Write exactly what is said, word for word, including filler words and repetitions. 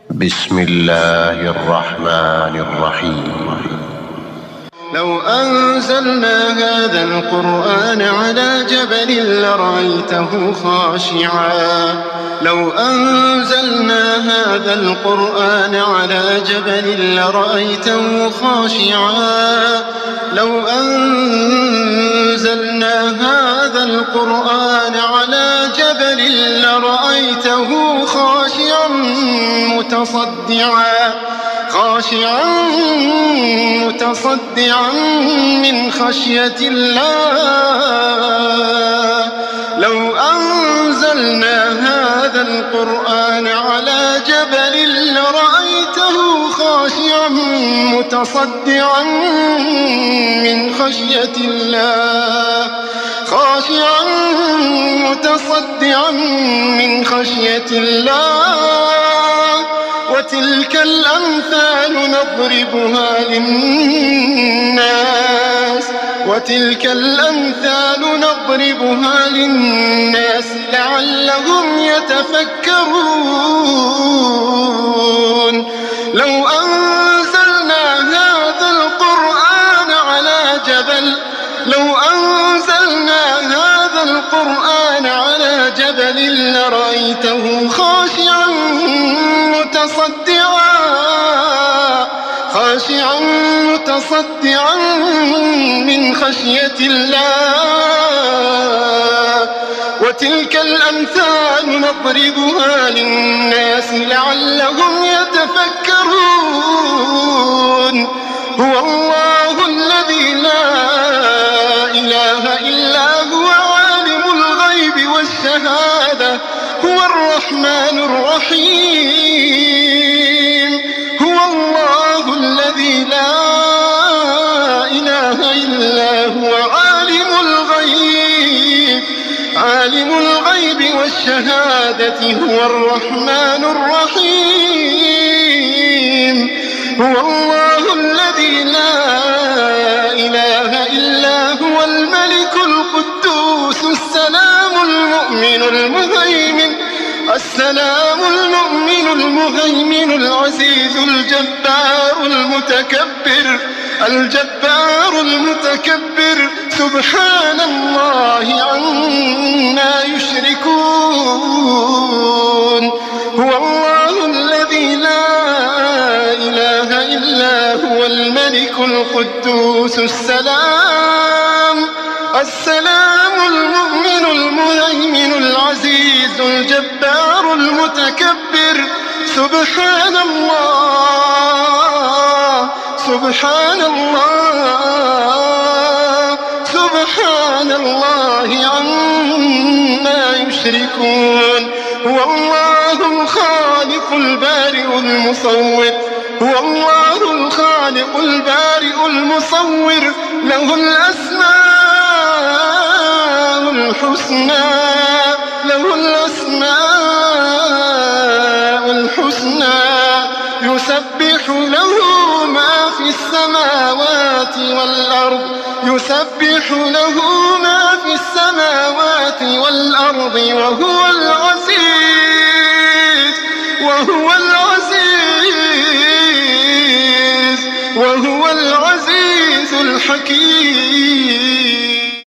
بسم الله الرحمن الرحيم. لو أنزلنا هذا القرآن على جبل لرأيته خاشعا لو أنزلنا هذا القرآن على جبل لرأيته خاشعا لو أنزلنا هذا القرآن على جبل لرأيته خاشعا متصدعا خاشعا متصدعا من خشية الله لو أنزلنا هذا القرآن على جبل لرأيته خاشعا متصدعا من خشية الله خاشعا متصدعا من خشية الله وتلك الأمثال نضربها للناس وتلك الأمثال نضربها للناس لعلهم يتفكرون لو أنزلنا هذا القرآن على جبل لو أنزلنا هذا القرآن على جبل لرأيته خاشعا متصدعا خاشعا متصدعا من خشية الله وتلك الأمثال نضربها للناس لعلهم يتفكرون هو الله الذي لا إله إلا هو عالم الغيب والشهادة هو الرحمن الرحيم هو الله الذي لا إله إلا هو عالم الغيب عالم الغيب والشهادة هو الرحمن الرحيم هو الله الذي لا إله إلا هو الملك القدوس السلام المؤمن المهيمن السلام المؤمن المهيمن العزيز الجبار المتكبر الجبار المتكبر سبحان الله عما يشركون هو الله الذي لا إله إلا هو الملك القدوس السلام السلام المؤمن المهيمن العزيز الجبار المتكبر سبحان الله سبحان الله سبحان الله عما يشركون هو الله الخالق البارئ المصور هو الله الخالق البارئ المصور له الأسماء الحسنى له الأسماء الحسنى يسبح له ما في السماوات والأرض يسبح له ما في السماوات والأرض وهو العزيز وهو العزيز وهو العزيز الحكيم